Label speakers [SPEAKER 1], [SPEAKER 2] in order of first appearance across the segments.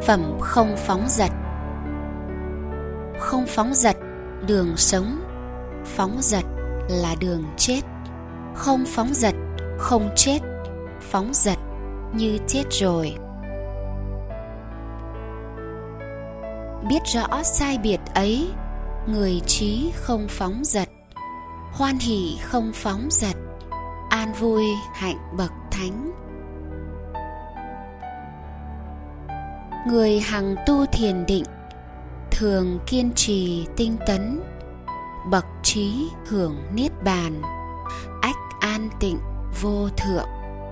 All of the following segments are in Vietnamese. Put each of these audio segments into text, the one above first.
[SPEAKER 1] phẩm không phóng dật. Không phóng dật, đường sống. Phóng dật là đường chết. Không phóng dật, không chết. Phóng dật như chết rồi. Biết rõ sai biệt ấy, người trí không phóng dật. Hoan hỷ không phóng dật, an vui hạnh bậc thánh. Người hằng tu thiền định, thường kiên trì tinh tấn, bậc trí hưởng niết bàn, ách an tịnh vô thượng.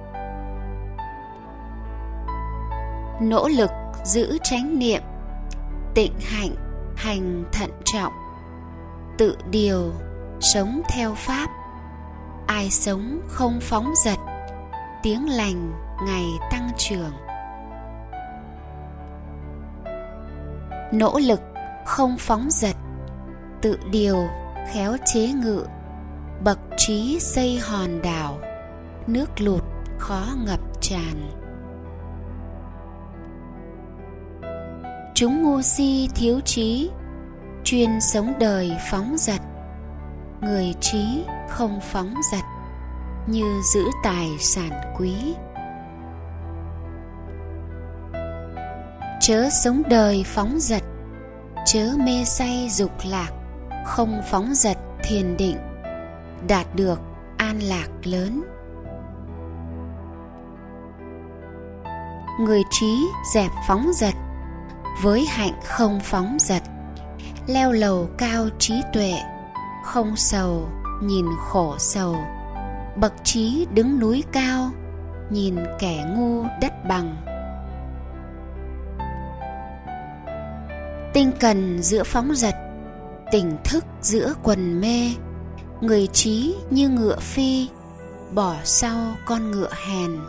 [SPEAKER 1] Nỗ lực giữ chánh niệm, tịnh hạnh hành thận trọng, tự điều sống theo pháp. Ai sống không phóng dật, tiếng lành ngày tăng trưởng. Nỗ lực không phóng dật, tự điều khéo chế ngự, bậc trí xây hòn đảo, nước lụt khó ngập tràn. Chúng ngu si thiếu trí, chuyên sống đời phóng dật. Người trí không phóng dật, như giữ tài sản quý. Chớ sống đời phóng dật, chớ mê say dục lạc. Không phóng dật thiền định, đạt được an lạc lớn. Người trí dẹp phóng dật, với hạnh không phóng dật. Leo lầu cao trí tuệ, không sầu nhìn khổ sầu. Bậc trí đứng núi cao, nhìn kẻ ngu đất bằng. Tinh cần giữa phóng dật, tỉnh thức giữa quần mê. Người trí như ngựa phi, bỏ sau con ngựa hèn.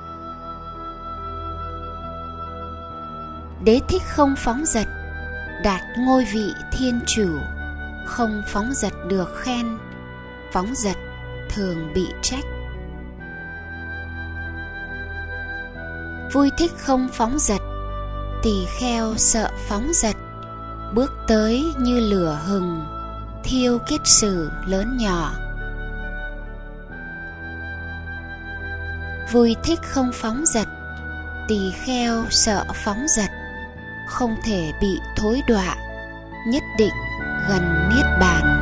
[SPEAKER 1] Đế thích không phóng dật, đạt ngôi vị thiên chủ. Không phóng dật được khen, phóng dật thường bị trách. Vui thích không phóng dật, tỳ kheo sợ phóng dật. Bước tới như lửa hừng, thiêu kết sử lớn nhỏ. Vui thích không phóng dật, tỳ kheo sợ phóng dật. Không thể bị thối đọa, nhất định gần niết bàn.